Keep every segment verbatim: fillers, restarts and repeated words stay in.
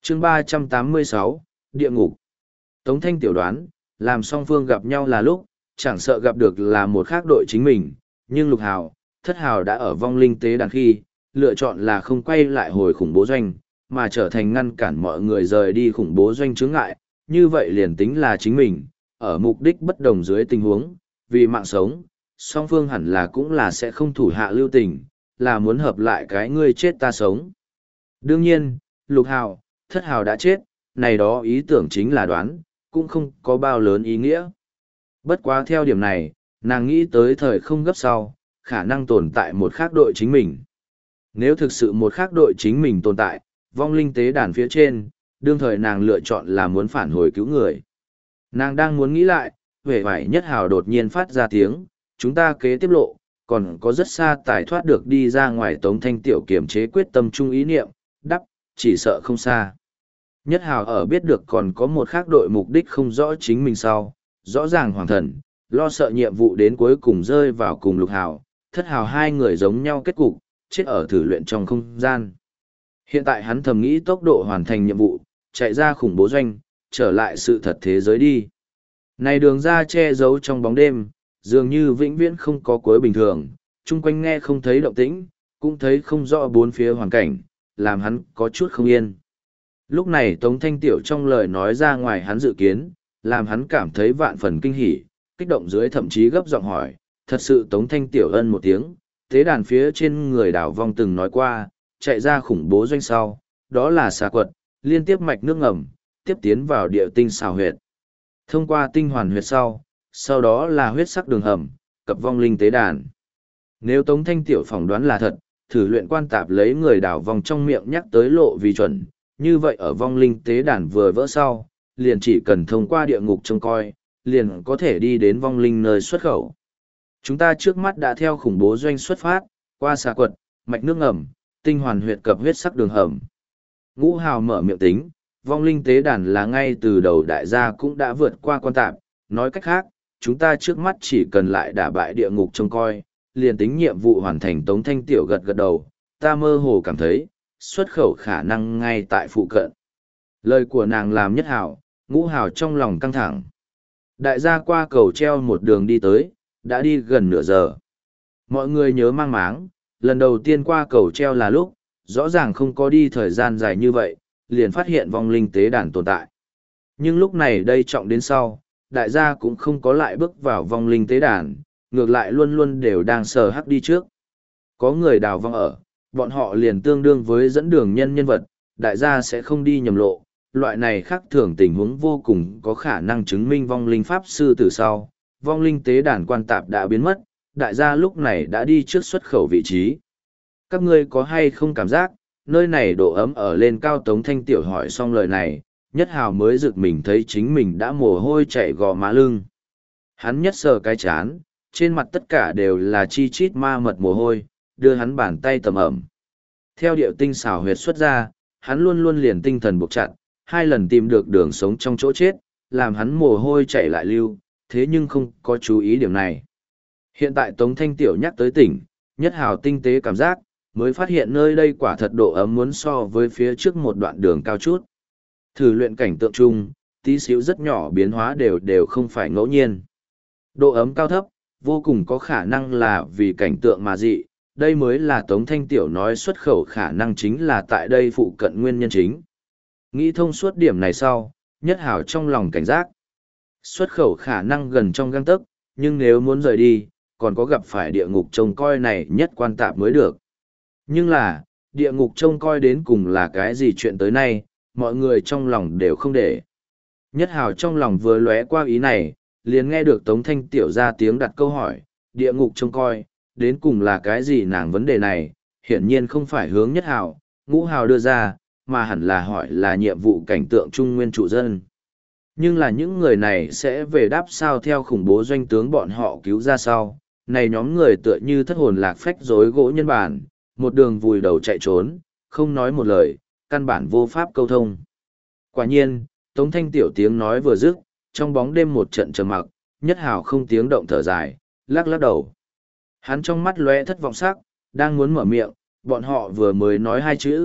chương ba trăm tám mươi sáu, Địa ngục. Tống Thanh tiểu đoán, làm song phương gặp nhau là lúc, chẳng sợ gặp được là một khác đội chính mình, nhưng Lục Hào, Thất Hào đã ở vong linh tế đàn khi, lựa chọn là không quay lại hồi khủng bố doanh, mà trở thành ngăn cản mọi người rời đi khủng bố doanh chướng ngại, như vậy liền tính là chính mình, ở mục đích bất đồng dưới tình huống, vì mạng sống, song phương hẳn là cũng là sẽ không thủ hạ lưu tình, là muốn hợp lại cái ngươi chết ta sống. Đương nhiên, Lục Hào, Thất Hào đã chết, này đó ý tưởng chính là đoán, cũng không có bao lớn ý nghĩa. Bất quá theo điểm này, nàng nghĩ tới thời không gấp sau, khả năng tồn tại một khác đội chính mình. Nếu thực sự một khác đội chính mình tồn tại, vong linh tế đàn phía trên, đương thời nàng lựa chọn là muốn phản hồi cứu người. Nàng đang muốn nghĩ lại, vẻ vải Nhất Hào đột nhiên phát ra tiếng, chúng ta kế tiếp lộ, còn có rất xa tài thoát được đi ra ngoài. Tống Thanh tiểu kiềm chế quyết tâm trung ý niệm, đắp, chỉ sợ không xa. Nhất Hào ở biết được còn có một khác đội mục đích không rõ chính mình sau, rõ ràng hoàng thần, lo sợ nhiệm vụ đến cuối cùng rơi vào cùng Lục Hào, Thất Hào hai người giống nhau kết cục, chết ở thử luyện trong không gian. Hiện tại hắn thầm nghĩ tốc độ hoàn thành nhiệm vụ, chạy ra khủng bố doanh, trở lại sự thật thế giới đi. Này đường ra che giấu trong bóng đêm, dường như vĩnh viễn không có cuối bình thường, chung quanh nghe không thấy động tĩnh, cũng thấy không rõ bốn phía hoàn cảnh, làm hắn có chút không yên. Lúc này Tống Thanh Tiểu trong lời nói ra ngoài hắn dự kiến, làm hắn cảm thấy vạn phần kinh hỉ, kích động dưới thậm chí gấp giọng hỏi, thật sự Tống Thanh Tiểu ân một tiếng, tế đàn phía trên người đảo vong từng nói qua, chạy ra khủng bố doanh sau, đó là xà quật, liên tiếp mạch nước ngầm, tiếp tiến vào địa tinh xào huyệt. Thông qua tinh hoàn huyệt sau, sau đó là huyết sắc đường hầm, cập vong linh tế đàn. Nếu Tống Thanh Tiểu phỏng đoán là thật, thử luyện quan tạp lấy người đảo vong trong miệng nhắc tới lộ vì chuẩn, như vậy ở vong linh tế đàn vừa vỡ sau, liền chỉ cần thông qua địa ngục trông coi, liền có thể đi đến vong linh nơi xuất khẩu. Chúng ta trước mắt đã theo khủng bố doanh xuất phát, qua xà quật, mạch nước ngầm, tinh hoàn huyệt cập huyết sắc đường hầm. Ngũ Hào mở miệng tính, vong linh tế đàn là ngay từ đầu đại gia cũng đã vượt qua quan tạp, nói cách khác, chúng ta trước mắt chỉ cần lại đả bại địa ngục trông coi, liền tính nhiệm vụ hoàn thành. Tống Thanh Tiểu gật gật đầu, ta mơ hồ cảm thấy, xuất khẩu khả năng ngay tại phụ cận. Lời của nàng làm Nhất Hào, Ngũ Hào trong lòng căng thẳng. Đại gia qua cầu treo một đường đi tới, đã đi gần nửa giờ. Mọi người nhớ mang máng, lần đầu tiên qua cầu treo là lúc, rõ ràng không có đi thời gian dài như vậy, liền phát hiện vong linh tế đàn tồn tại. Nhưng lúc này đây trọng đến sau, đại gia cũng không có lại bước vào vong linh tế đàn, ngược lại luôn luôn đều đang sờ hắc đi trước. Có người đào vong ở, bọn họ liền tương đương với dẫn đường nhân nhân vật, đại gia sẽ không đi nhầm lộ. Loại này khác thường tình huống vô cùng có khả năng chứng minh vong linh pháp sư từ sau, vong linh tế đàn quan tạp đã biến mất, đại gia lúc này đã đi trước xuất khẩu vị trí. Các ngươi có hay không cảm giác, nơi này độ ấm ở lên cao? Tống Thanh Tiểu hỏi xong lời này, Nhất Hào mới rực mình thấy chính mình đã mồ hôi chảy gò má lưng. Hắn nhất sờ cái chán, trên mặt tất cả đều là chi chít ma mật mồ hôi, đưa hắn bàn tay tầm ẩm. Theo điệu tinh xảo huyệt xuất ra, hắn luôn luôn liền tinh thần buộc chặt, hai lần tìm được đường sống trong chỗ chết, làm hắn mồ hôi chảy lại lưu, thế nhưng không có chú ý điểm này. Hiện tại Tống Thanh Tiểu nhắc tới tỉnh, Nhất Hào tinh tế cảm giác, mới phát hiện nơi đây quả thật độ ấm muốn so với phía trước một đoạn đường cao chút. Thử luyện cảnh tượng chung, tí xíu rất nhỏ biến hóa đều đều không phải ngẫu nhiên. Độ ấm cao thấp, vô cùng có khả năng là vì cảnh tượng mà dị, đây mới là Tống Thanh Tiểu nói xuất khẩu khả năng chính là tại đây phụ cận nguyên nhân chính. Nghĩ thông suốt điểm này sau, Nhất Hào trong lòng cảnh giác. Xuất khẩu khả năng gần trong gang tấc, nhưng nếu muốn rời đi, còn có gặp phải địa ngục trông coi này nhất quan tạp mới được. Nhưng là, địa ngục trông coi đến cùng là cái gì chuyện tới nay, mọi người trong lòng đều không để. Nhất Hào trong lòng vừa lóe qua ý này, liền nghe được Tống Thanh Tiểu ra tiếng đặt câu hỏi, địa ngục trông coi, đến cùng là cái gì? Nàng vấn đề này, hiển nhiên không phải hướng Nhất Hào, Ngũ Hào đưa ra, mà hẳn là hỏi là nhiệm vụ cảnh tượng trung nguyên trụ dân. Nhưng là những người này sẽ về đáp sao? Theo khủng bố doanh tướng bọn họ cứu ra sau, này nhóm người tựa như thất hồn lạc phách rối gỗ nhân bản, một đường vùi đầu chạy trốn, không nói một lời, căn bản vô pháp câu thông. Quả nhiên, Tống Thanh Tiểu tiếng nói vừa dứt, trong bóng đêm một trận trầm mặc, Nhất Hào không tiếng động thở dài, lắc lắc đầu. Hắn trong mắt lóe thất vọng sắc, đang muốn mở miệng, bọn họ vừa mới nói hai chữ,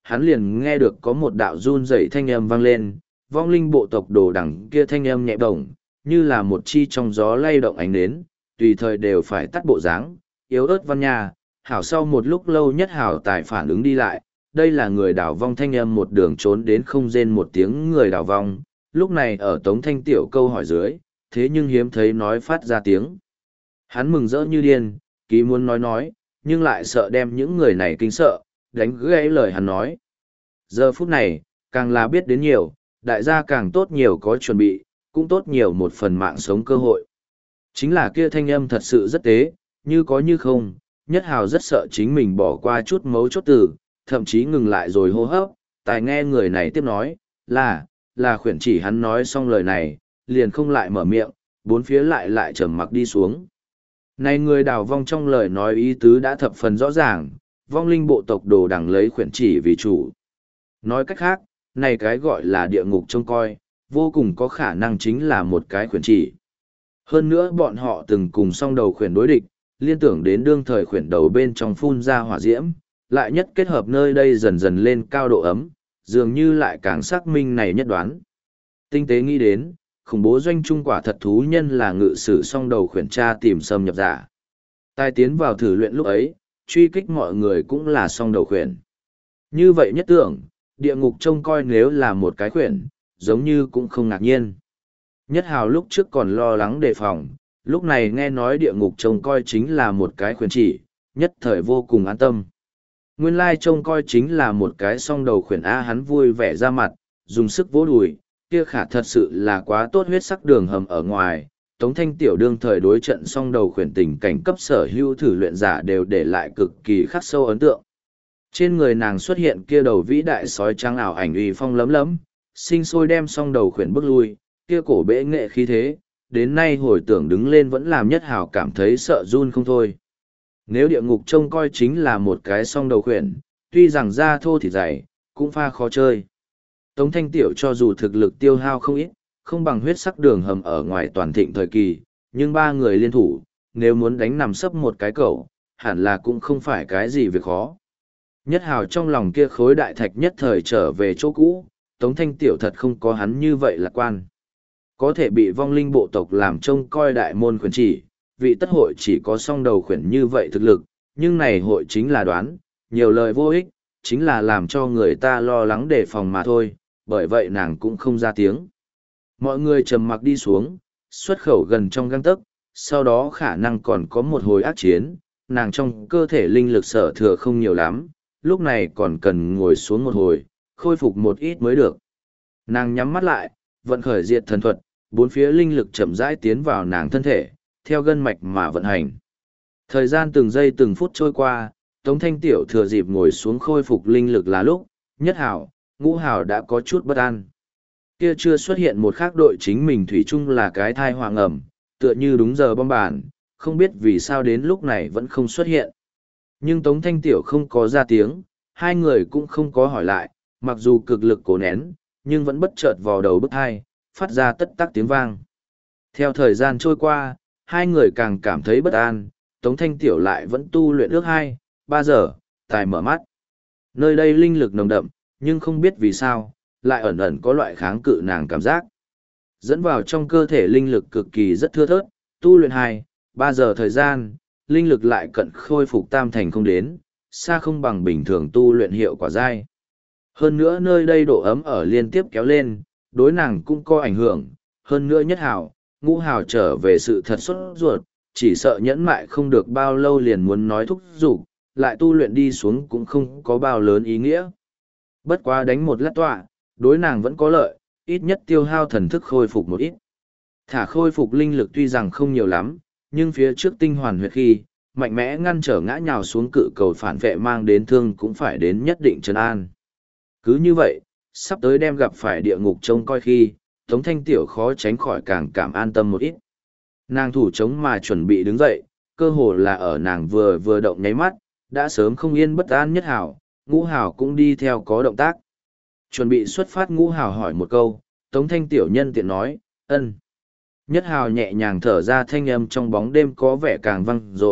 hắn liền nghe được có một đạo run rẩy thanh âm vang lên, vong linh bộ tộc đồ đằng kia thanh âm nhẹ bổng, như là một chi trong gió lay động ánh nến, tùy thời đều phải tắt bộ dáng, yếu ớt văn nhà, hảo sau một lúc lâu nhất hảo tài phản ứng đi lại, đây là người đào vong thanh âm một đường trốn đến không rên một tiếng người đào vong, lúc này ở Tống Thanh Tiểu câu hỏi dưới, thế nhưng hiếm thấy nói phát ra tiếng. Hắn mừng rỡ như điên, ký muốn nói nói, nhưng lại sợ đem những người này kinh sợ, đánh gãy lời hắn nói. Giờ phút này, càng là biết đến nhiều, đại gia càng tốt nhiều có chuẩn bị, cũng tốt nhiều một phần mạng sống cơ hội. Chính là kia thanh âm thật sự rất tế, như có như không, Nhất Hào rất sợ chính mình bỏ qua chút mấu chốt từ, thậm chí ngừng lại rồi hô hấp, tài nghe người này tiếp nói, là, là khuyển chỉ hắn nói xong lời này, liền không lại mở miệng, bốn phía lại lại trầm mặc đi xuống. Này người đào vong trong lời nói ý tứ đã thập phần rõ ràng, vong linh bộ tộc đồ đằng lấy khuyển chỉ vì chủ. Nói cách khác, này cái gọi là địa ngục trông coi, vô cùng có khả năng chính là một cái khuyển chỉ. Hơn nữa bọn họ từng cùng song đầu khuyển đối địch, liên tưởng đến đương thời khuyển đầu bên trong phun ra hỏa diễm, lại nhất kết hợp nơi đây dần dần lên cao độ ấm, dường như lại càng xác minh này nhất đoán. Tinh tế nghĩ đến, khủng bố doanh trung quả thật thú nhân là ngự sử song đầu khuyển tra tìm xâm nhập giả. Tai tiến vào thử luyện lúc ấy, truy kích mọi người cũng là song đầu khuyển. Như vậy nhất tưởng, địa ngục trông coi nếu là một cái khuyển, giống như cũng không ngạc nhiên. Nhất Hào lúc trước còn lo lắng đề phòng, lúc này nghe nói địa ngục trông coi chính là một cái khuyển chỉ, nhất thời vô cùng an tâm. Nguyên lai trông coi chính là một cái song đầu khuyển A, hắn vui vẻ ra mặt, dùng sức vỗ đùi, kia khả thật sự là quá tốt. Huyết sắc đường hầm ở ngoài, Tống Thanh Tiểu đương thời đối trận song đầu khuyển tình cảnh cấp sở hữu thử luyện giả đều để lại cực kỳ khắc sâu ấn tượng. Trên người nàng xuất hiện kia đầu vĩ đại sói trắng ảo ảnh uy phong lấm lấm, sinh sôi đem song đầu khuyển bước lui, kia cổ bệ nghệ khí thế, đến nay hồi tưởng đứng lên vẫn làm Nhất Hào cảm thấy sợ run không thôi. Nếu địa ngục trông coi chính là một cái song đầu khuyển, tuy rằng da thô thịt dày, cũng pha khó chơi. Tống Thanh Tiểu cho dù thực lực tiêu hao không ít, không bằng huyết sắc đường hầm ở ngoài toàn thịnh thời kỳ, nhưng ba người liên thủ, nếu muốn đánh nằm sấp một cái cẩu, hẳn là cũng không phải cái gì việc khó. Nhất Hào trong lòng kia khối đại thạch nhất thời trở về chỗ cũ, Tống Thanh Tiểu thật không có hắn như vậy lạc quan. Có thể bị vong linh bộ tộc làm trông coi đại môn khuyển chỉ, vị tất hội chỉ có song đầu khuyển như vậy thực lực, nhưng này hội chính là đoán, nhiều lời vô ích, chính là làm cho người ta lo lắng đề phòng mà thôi, bởi vậy nàng cũng không ra tiếng. Mọi người trầm mặc đi xuống, xuất khẩu gần trong găng tấc, sau đó khả năng còn có một hồi ác chiến, nàng trong cơ thể linh lực sở thừa không nhiều lắm, lúc này còn cần ngồi xuống một hồi, khôi phục một ít mới được. Nàng nhắm mắt lại, vận khởi diệt thần thuật, bốn phía linh lực chậm rãi tiến vào nàng thân thể, theo gân mạch mà vận hành. Thời gian từng giây từng phút trôi qua, Tống Thanh Tiểu thừa dịp ngồi xuống khôi phục linh lực là lúc, Nhất Hào, Ngũ Hào đã có chút bất an. Kia chưa xuất hiện một khác đội chính mình thủy chung là cái thai hoàng ẩm, tựa như đúng giờ bom bàn, không biết vì sao đến lúc này vẫn không xuất hiện. Nhưng Tống Thanh Tiểu không có ra tiếng, hai người cũng không có hỏi lại, mặc dù cực lực cố nén, nhưng vẫn bất chợt vào đầu bức hai, phát ra tất tắc tiếng vang. Theo thời gian trôi qua, hai người càng cảm thấy bất an, Tống Thanh Tiểu lại vẫn tu luyện ước hai, ba giờ, tài mở mắt. Nơi đây linh lực nồng đậm, nhưng không biết vì sao, lại ẩn ẩn có loại kháng cự nàng cảm giác. Dẫn vào trong cơ thể linh lực cực kỳ rất thưa thớt, tu luyện hai, ba giờ thời gian, linh lực lại cận khôi phục tam thành không đến, xa không bằng bình thường tu luyện hiệu quả dai. Hơn nữa nơi đây độ ấm ở liên tiếp kéo lên, đối nàng cũng có ảnh hưởng, hơn nữa Nhất Hào, Ngũ Hào trở về sự thật sốt ruột, chỉ sợ nhẫn mại không được bao lâu liền muốn nói thúc giục, lại tu luyện đi xuống cũng không có bao lớn ý nghĩa. Bất quá đánh một lát tọa, đối nàng vẫn có lợi, ít nhất tiêu hao thần thức khôi phục một ít. Thả khôi phục linh lực tuy rằng không nhiều lắm, nhưng phía trước tinh hoàn huyệt khi, mạnh mẽ ngăn trở ngã nhào xuống cự cầu phản vệ mang đến thương cũng phải đến nhất định trấn an. Cứ như vậy, sắp tới đem gặp phải địa ngục trông coi khi, Tống Thanh Tiểu khó tránh khỏi càng cảm an tâm một ít. Nàng thủ chống mà chuẩn bị đứng dậy, cơ hồ là ở nàng vừa vừa động nháy mắt, đã sớm không yên bất an Nhất Hào, Ngũ Hào cũng đi theo có động tác. Chuẩn bị xuất phát, Ngũ Hào hỏi một câu, Tống Thanh Tiểu nhân tiện nói, ân. Nhất Hào nhẹ nhàng thở ra, thanh âm trong bóng đêm có vẻ càng vang dội,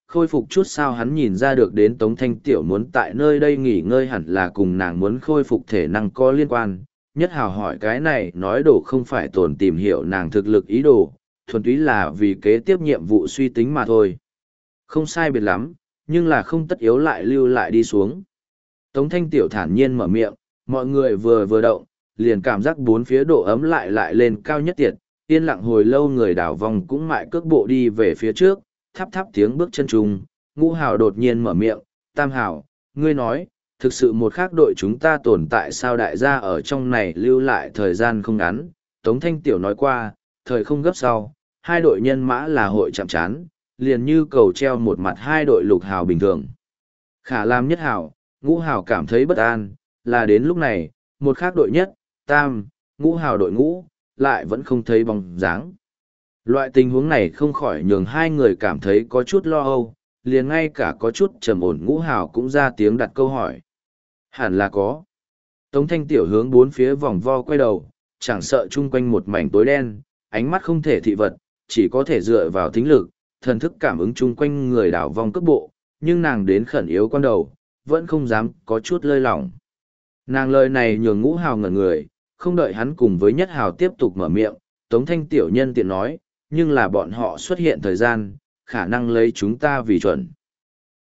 khôi phục chút sao hắn nhìn ra được đến Tống Thanh Tiểu muốn tại nơi đây nghỉ ngơi hẳn là cùng nàng muốn khôi phục thể năng có liên quan. Nhất Hào hỏi cái này nói đồ không phải tổn tìm hiểu nàng thực lực ý đồ, thuần túy là vì kế tiếp nhiệm vụ suy tính mà thôi. Không sai biệt lắm, nhưng là không tất yếu lại lưu lại đi xuống. Tống Thanh Tiểu thản nhiên mở miệng, mọi người vừa vừa động, liền cảm giác bốn phía độ ấm lại lại lên cao nhất tiệt, yên lặng hồi lâu người đảo vòng cũng mại cước bộ đi về phía trước, thắp thắp tiếng bước chân trùng, Ngũ Hào đột nhiên mở miệng, Tam Hào, ngươi nói, thực sự một khác đội chúng ta tồn tại sao đại gia ở trong này lưu lại thời gian không ngắn. Tống Thanh Tiểu nói qua, thời không gấp sau, hai đội nhân mã là hội chạm chán, liền như cầu treo một mặt hai đội Lục Hào bình thường. Khả Lam Nhất Hào, Ngũ Hào cảm thấy bất an, là đến lúc này, một khác đội nhất, Tam, Ngũ Hào đội ngũ, lại vẫn không thấy bóng dáng. Loại tình huống này không khỏi nhường hai người cảm thấy có chút lo âu, liền ngay cả có chút trầm ổn Ngũ Hào cũng ra tiếng đặt câu hỏi. Hẳn là có. Tống Thanh Tiểu hướng bốn phía vòng vo quay đầu, chẳng sợ chung quanh một mảnh tối đen, ánh mắt không thể thị vật, chỉ có thể dựa vào thính lực, thần thức cảm ứng chung quanh người đảo vong cước bộ, nhưng nàng đến khẩn yếu quan đầu, vẫn không dám có chút lơi lỏng. Nàng lời này nhường Ngũ Hào ngẩn người, không đợi hắn cùng với Nhất Hào tiếp tục mở miệng, Tống Thanh Tiểu nhân tiện nói, nhưng là bọn họ xuất hiện thời gian, khả năng lấy chúng ta vì chuẩn.